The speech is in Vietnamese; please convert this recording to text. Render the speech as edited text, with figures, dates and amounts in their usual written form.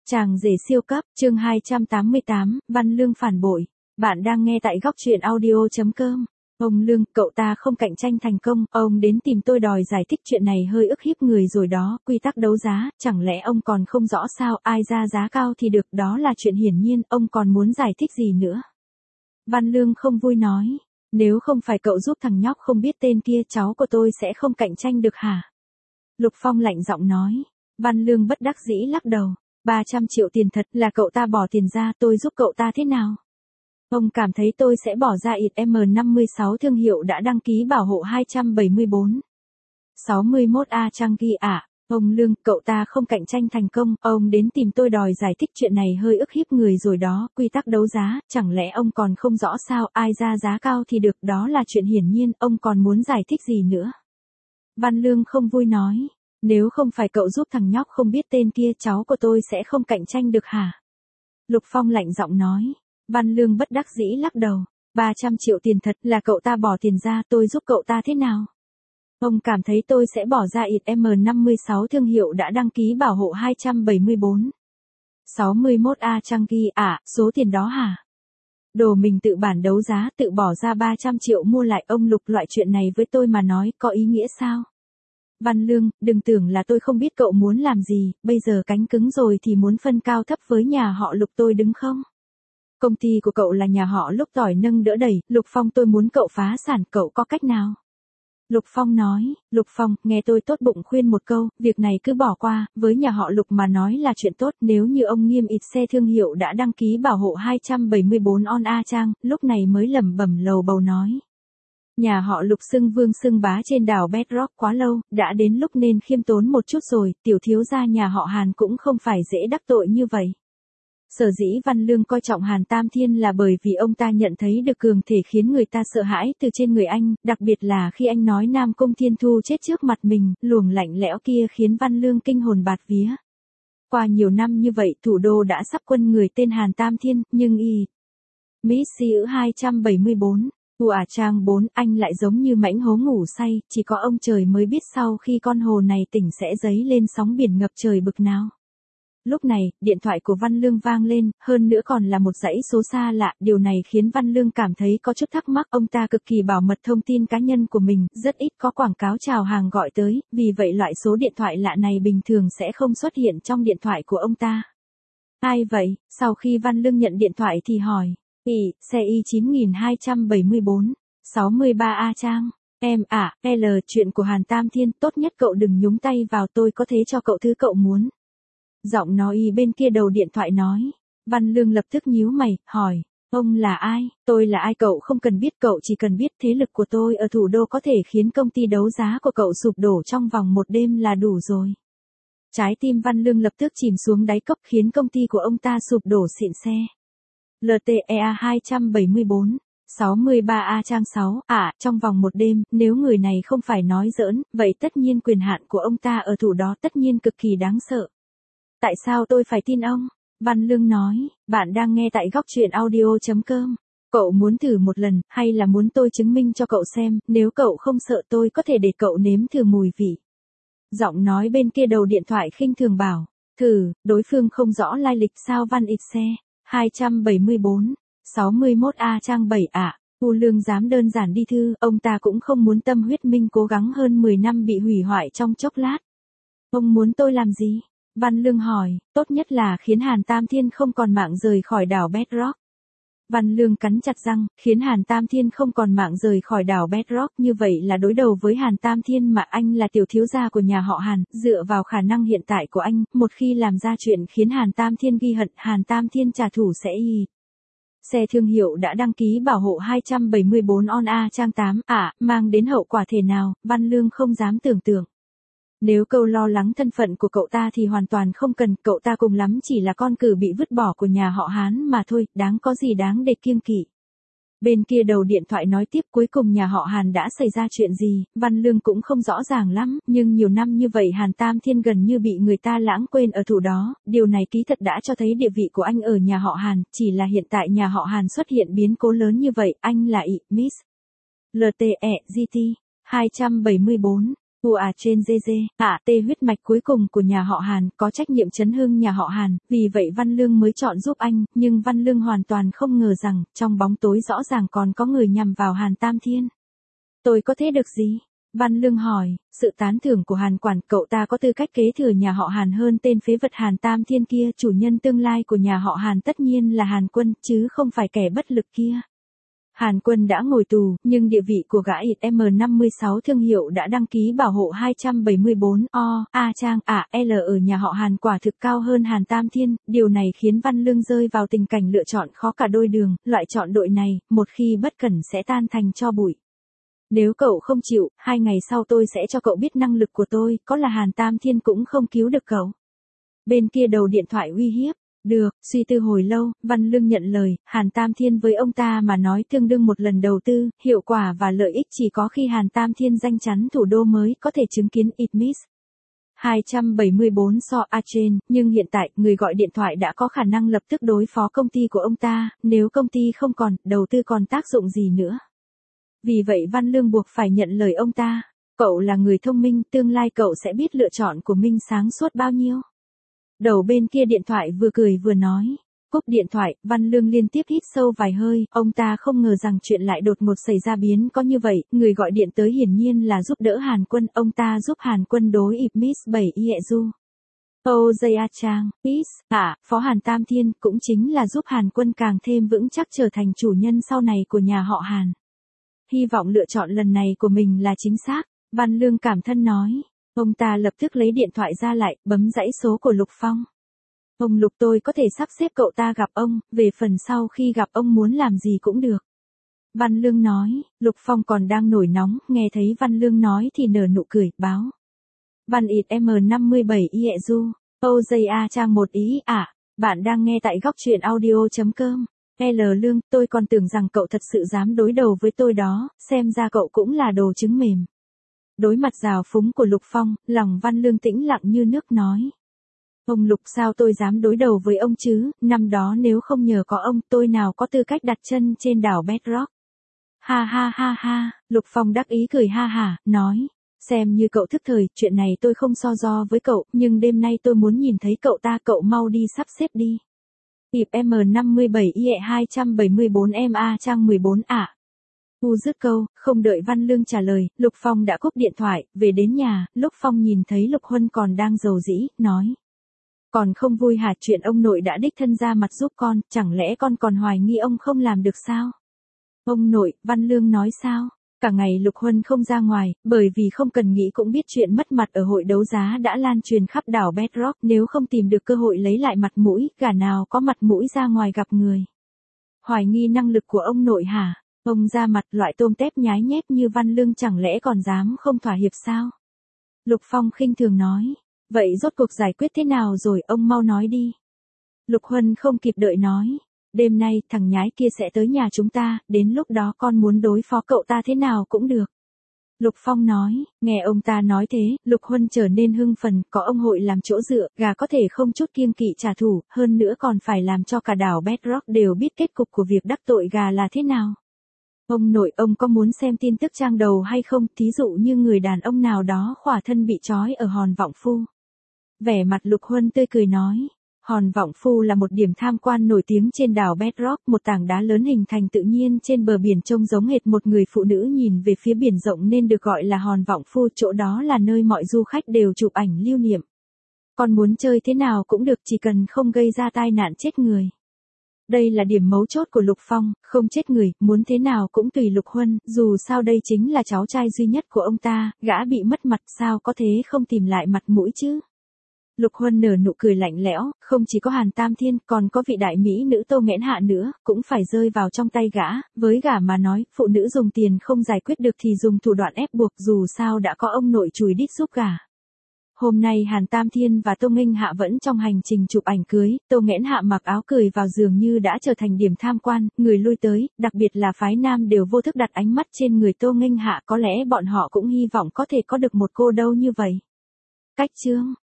Chàng rể siêu cấp, chương 288, Văn Lương phản bội. Bạn đang nghe tại góc truyện audio.com. Ông Lương, cậu ta không cạnh tranh thành công, ông đến tìm tôi đòi giải thích chuyện này hơi ức hiếp người rồi đó, quy tắc đấu giá, chẳng lẽ ông còn không rõ sao, ai ra giá cao thì được, đó là chuyện hiển nhiên, ông còn muốn giải thích gì nữa. Văn Lương không vui nói, nếu không phải cậu giúp thằng nhóc không biết tên kia, cháu của tôi sẽ không cạnh tranh được hả? Lục Phong lạnh giọng nói. Văn Lương bất đắc dĩ lắc đầu. 300 triệu tiền thật là cậu ta bỏ tiền ra, tôi giúp cậu ta thế nào? Ông cảm thấy tôi sẽ bỏ ra ít M56 thương hiệu đã đăng ký bảo hộ 274. 61A Trang ghi ạ. Ông Lương, cậu ta không cạnh tranh thành công, ông đến tìm tôi đòi giải thích chuyện này hơi ức hiếp người rồi đó, quy tắc đấu giá, chẳng lẽ ông còn không rõ sao, ai ra giá cao thì được, đó là chuyện hiển nhiên, ông còn muốn giải thích gì nữa? Văn Lương không vui nói. Nếu không phải cậu giúp thằng nhóc không biết tên kia, cháu của tôi sẽ không cạnh tranh được hả? Lục Phong lạnh giọng nói. Văn Lương bất đắc dĩ lắc đầu. 300 triệu tiền thật là cậu ta bỏ tiền ra, tôi giúp cậu ta thế nào? Ông cảm thấy tôi sẽ bỏ ra ít M56 thương hiệu đã đăng ký bảo hộ 274. 61A Trang ghi ạ, số tiền đó hả? Đồ mình tự bản đấu giá, tự bỏ ra 300 triệu mua lại, ông Lục, loại chuyện này với tôi mà nói có ý nghĩa sao? Văn Lương, đừng tưởng là tôi không biết cậu muốn làm gì, bây giờ cánh cứng rồi thì muốn phân cao thấp với nhà họ Lục tôi đứng không? Công ty của cậu là nhà họ Lục tỏi nâng đỡ đẩy, Lục Phong tôi muốn cậu phá sản, cậu có cách nào? Lục Phong nói, Lục Phong, nghe tôi tốt bụng khuyên một câu, việc này cứ bỏ qua, với nhà họ Lục mà nói là chuyện tốt, nếu như ông Nghiêm ít xe thương hiệu đã đăng ký bảo hộ 274 on A Trang, lúc này mới lẩm bẩm lầu bầu nói. Nhà họ Lục xưng vương xưng bá trên đảo Bedrock quá lâu, đã đến lúc nên khiêm tốn một chút rồi, tiểu thiếu gia nhà họ Hàn cũng không phải dễ đắc tội như vậy. Sở dĩ Văn Lương coi trọng Hàn Tam Thiên là bởi vì ông ta nhận thấy được cường thể khiến người ta sợ hãi từ trên người anh, đặc biệt là khi anh nói Nam Cung Thiên Thu chết trước mặt mình, luồng lạnh lẽo kia khiến Văn Lương kinh hồn bạt vía. Qua nhiều năm như vậy thủ đô đã sắp quân người tên Hàn Tam Thiên, nhưng Mỹ Si ữ 274. Trang 4, anh lại giống như mãnh hố ngủ say, chỉ có ông trời mới biết sau khi con hồ này tỉnh sẽ dấy lên sóng biển ngập trời bực nào. Lúc này, điện thoại của Văn Lương vang lên, hơn nữa còn là một dãy số xa lạ, điều này khiến Văn Lương cảm thấy có chút thắc mắc, ông ta cực kỳ bảo mật thông tin cá nhân của mình, rất ít có quảng cáo chào hàng gọi tới, vì vậy loại số điện thoại lạ này bình thường sẽ không xuất hiện trong điện thoại của ông ta. Ai vậy? Sau khi Văn Lương nhận điện thoại thì hỏi. Xe Y9274, 63A Trang. Em L, chuyện của Hàn Tam Thiên, tốt nhất cậu đừng nhúng tay vào, tôi có thể cho cậu thứ cậu muốn. Giọng nói bên kia đầu điện thoại nói. Văn Lương lập tức nhíu mày, hỏi, ông là ai? Tôi là ai cậu không cần biết, cậu chỉ cần biết thế lực của tôi ở thủ đô có thể khiến công ty đấu giá của cậu sụp đổ trong vòng một đêm là đủ rồi. Trái tim Văn Lương lập tức chìm xuống đáy cốc, khiến công ty của ông ta sụp đổ xịn xe. LTEA 274, 63A Trang 6, trong vòng một đêm, nếu người này không phải nói giỡn, vậy tất nhiên quyền hạn của ông ta ở thủ đó tất nhiên cực kỳ đáng sợ. Tại sao tôi phải tin ông? Văn Lương nói, bạn đang nghe tại góc truyện audio.com. Cậu muốn thử một lần, hay là muốn tôi chứng minh cho cậu xem, nếu cậu không sợ tôi có thể để cậu nếm thử mùi vị. Giọng nói bên kia đầu điện thoại khinh thường bảo, thử, đối phương không rõ lai lịch sao Văn ít xe. 274, 61A Trang 7 Lương dám đơn giản đi thư, ông ta cũng không muốn tâm huyết minh cố gắng hơn 10 năm bị hủy hoại trong chốc lát. Ông muốn tôi làm gì? Văn Lương hỏi, tốt nhất là khiến Hàn Tam Thiên không còn mạng rời khỏi đảo Bedrock. Văn Lương cắn chặt răng, khiến Hàn Tam Thiên không còn mạng rời khỏi đảo Bedrock, như vậy là đối đầu với Hàn Tam Thiên mà anh là tiểu thiếu gia của nhà họ Hàn, dựa vào khả năng hiện tại của anh, một khi làm ra chuyện khiến Hàn Tam Thiên ghi hận, Hàn Tam Thiên trả thù sẽ Xe thương hiệu đã đăng ký bảo hộ 274 on A Trang 8 mang đến hậu quả thể nào, Văn Lương không dám tưởng tượng. Nếu câu lo lắng thân phận của cậu ta thì hoàn toàn không cần, cậu ta cùng lắm chỉ là con cừu bị vứt bỏ của nhà họ Hán mà thôi, đáng có gì đáng để kiêng kỵ. Bên kia đầu điện thoại nói tiếp, cuối cùng nhà họ Hàn đã xảy ra chuyện gì, Văn Lương cũng không rõ ràng lắm, nhưng nhiều năm như vậy Hàn Tam Thiên gần như bị người ta lãng quên ở thủ đó, điều này ký thật đã cho thấy địa vị của anh ở nhà họ Hàn, chỉ là hiện tại nhà họ Hàn xuất hiện biến cố lớn như vậy, anh là Miss LTE GT 274. Trên GG, T huyết mạch cuối cùng của nhà họ Hàn, có trách nhiệm chấn hưng nhà họ Hàn, vì vậy Văn Lương mới chọn giúp anh, nhưng Văn Lương hoàn toàn không ngờ rằng, trong bóng tối rõ ràng còn có người nhằm vào Hàn Tam Thiên. Tôi có thế được gì? Văn Lương hỏi, sự tán thưởng của Hàn Quản, cậu ta có tư cách kế thừa nhà họ Hàn hơn tên phế vật Hàn Tam Thiên kia, chủ nhân tương lai của nhà họ Hàn tất nhiên là Hàn Quân, chứ không phải kẻ bất lực kia. Hàn Quân đã ngồi tù, nhưng địa vị của gã M56 thương hiệu đã đăng ký bảo hộ 274 Trang L ở nhà họ Hàn quả thực cao hơn Hàn Tam Thiên, điều này khiến Văn Lương rơi vào tình cảnh lựa chọn khó cả đôi đường, loại chọn đội này, một khi bất cẩn sẽ tan thành tro bụi. Nếu cậu không chịu, 2 ngày sau tôi sẽ cho cậu biết năng lực của tôi, có là Hàn Tam Thiên cũng không cứu được cậu. Bên kia đầu điện thoại uy hiếp. Được, suy tư hồi lâu, Văn Lương nhận lời, Hàn Tam Thiên với ông ta mà nói tương đương một lần đầu tư, hiệu quả và lợi ích chỉ có khi Hàn Tam Thiên danh chắn thủ đô mới có thể chứng kiến Itmis. 274 trên, nhưng hiện tại, người gọi điện thoại đã có khả năng lập tức đối phó công ty của ông ta, nếu công ty không còn, đầu tư còn tác dụng gì nữa. Vì vậy Văn Lương buộc phải nhận lời ông ta, cậu là người thông minh, tương lai cậu sẽ biết lựa chọn của mình sáng suốt bao nhiêu. Đầu bên kia điện thoại vừa cười vừa nói. Cúp điện thoại, Văn Lương liên tiếp hít sâu vài hơi, ông ta không ngờ rằng chuyện lại đột ngột xảy ra biến có như vậy, người gọi điện tới hiển nhiên là giúp đỡ Hàn Quân, ông ta giúp Hàn Quân đối Ipmis 7 Iezu. Trang, Phó Hàn Tam Thiên cũng chính là giúp Hàn Quân càng thêm vững chắc trở thành chủ nhân sau này của nhà họ Hàn. Hy vọng lựa chọn lần này của mình là chính xác, Văn Lương cảm thân nói. Ông ta lập tức lấy điện thoại ra lại, bấm dãy số của Lục Phong. Ông Lục, tôi có thể sắp xếp cậu ta gặp ông, về phần sau khi gặp ông muốn làm gì cũng được. Văn Lương nói, Lục Phong còn đang nổi nóng, nghe thấy Văn Lương nói thì nở nụ cười, báo. Văn M57 Iezu, Trang một ý bạn đang nghe tại góc truyện audio.com. Lương, tôi còn tưởng rằng cậu thật sự dám đối đầu với tôi đó, xem ra cậu cũng là đồ trứng mềm. Đối mặt rào phúng của Lục Phong, lòng Văn Lương tĩnh lặng như nước nói. Ông Lục, sao tôi dám đối đầu với ông chứ, năm đó nếu không nhờ có ông, tôi nào có tư cách đặt chân trên đảo Bedrock. Ha, Lục Phong đắc ý cười ha hả, nói. Xem như cậu thức thời, chuyện này tôi không so đo với cậu, nhưng đêm nay tôi muốn nhìn thấy cậu ta, cậu mau đi sắp xếp đi. M57 IE 274 MA Trang 14 dứt câu, không đợi Văn Lương trả lời, Lục Phong đã cúp điện thoại, về đến nhà, lúc Phong nhìn thấy Lục Huân còn đang rầu rĩ, nói. Còn không vui hả, chuyện ông nội đã đích thân ra mặt giúp con, chẳng lẽ con còn hoài nghi ông không làm được sao? Ông nội, Văn Lương nói sao? Cả ngày Lục Huân không ra ngoài, bởi vì không cần nghĩ cũng biết chuyện mất mặt ở hội đấu giá đã lan truyền khắp đảo Bedrock, nếu không tìm được cơ hội lấy lại mặt mũi, gả nào có mặt mũi ra ngoài gặp người. Hoài nghi năng lực của ông nội hả? Ông ra mặt, loại tôm tép nhái nhép như Văn Lương chẳng lẽ còn dám không thỏa hiệp sao? Lục Phong khinh thường nói. Vậy rốt cuộc giải quyết thế nào rồi, ông mau nói đi. Lục Huân không kịp đợi nói. Đêm nay, thằng nhái kia sẽ tới nhà chúng ta, đến lúc đó con muốn đối phó cậu ta thế nào cũng được. Lục Phong nói, nghe ông ta nói thế, Lục Huân trở nên hưng phấn, có ông hội làm chỗ dựa, gà có thể không chút kiêng kỵ trả thù, hơn nữa còn phải làm cho cả đảo Bedrock đều biết kết cục của việc đắc tội gà là thế nào. Ông nội, ông có muốn xem tin tức trang đầu hay không, thí dụ như người đàn ông nào đó khỏa thân bị trói ở Hòn Vọng Phu. Vẻ mặt Lục Huân tươi cười nói, Hòn Vọng Phu là một điểm tham quan nổi tiếng trên đảo Bedrock, một tảng đá lớn hình thành tự nhiên trên bờ biển trông giống hệt một người phụ nữ nhìn về phía biển rộng nên được gọi là Hòn Vọng Phu, chỗ đó là nơi mọi du khách đều chụp ảnh lưu niệm. Con muốn chơi thế nào cũng được, chỉ cần không gây ra tai nạn chết người. Đây là điểm mấu chốt của Lục Phong, không chết người, muốn thế nào cũng tùy Lục Huân, dù sao đây chính là cháu trai duy nhất của ông ta, gã bị mất mặt sao có thế không tìm lại mặt mũi chứ. Lục Huân nở nụ cười lạnh lẽo, không chỉ có Hàn Tam Thiên, còn có vị đại mỹ nữ Tô Nghẽn Hạ nữa, cũng phải rơi vào trong tay gã, với gã mà nói, phụ nữ dùng tiền không giải quyết được thì dùng thủ đoạn ép buộc, dù sao đã có ông nội chùi đít giúp gã. Hôm nay Hàn Tam Thiên và Tô Nghênh Hạ vẫn trong hành trình chụp ảnh cưới, Tô Nghẽn Hạ mặc áo cười vào giường như đã trở thành điểm tham quan, người lui tới, đặc biệt là phái nam đều vô thức đặt ánh mắt trên người Tô Nghênh Hạ, có lẽ bọn họ cũng hy vọng có thể có được một cô dâu như vậy. Cách chương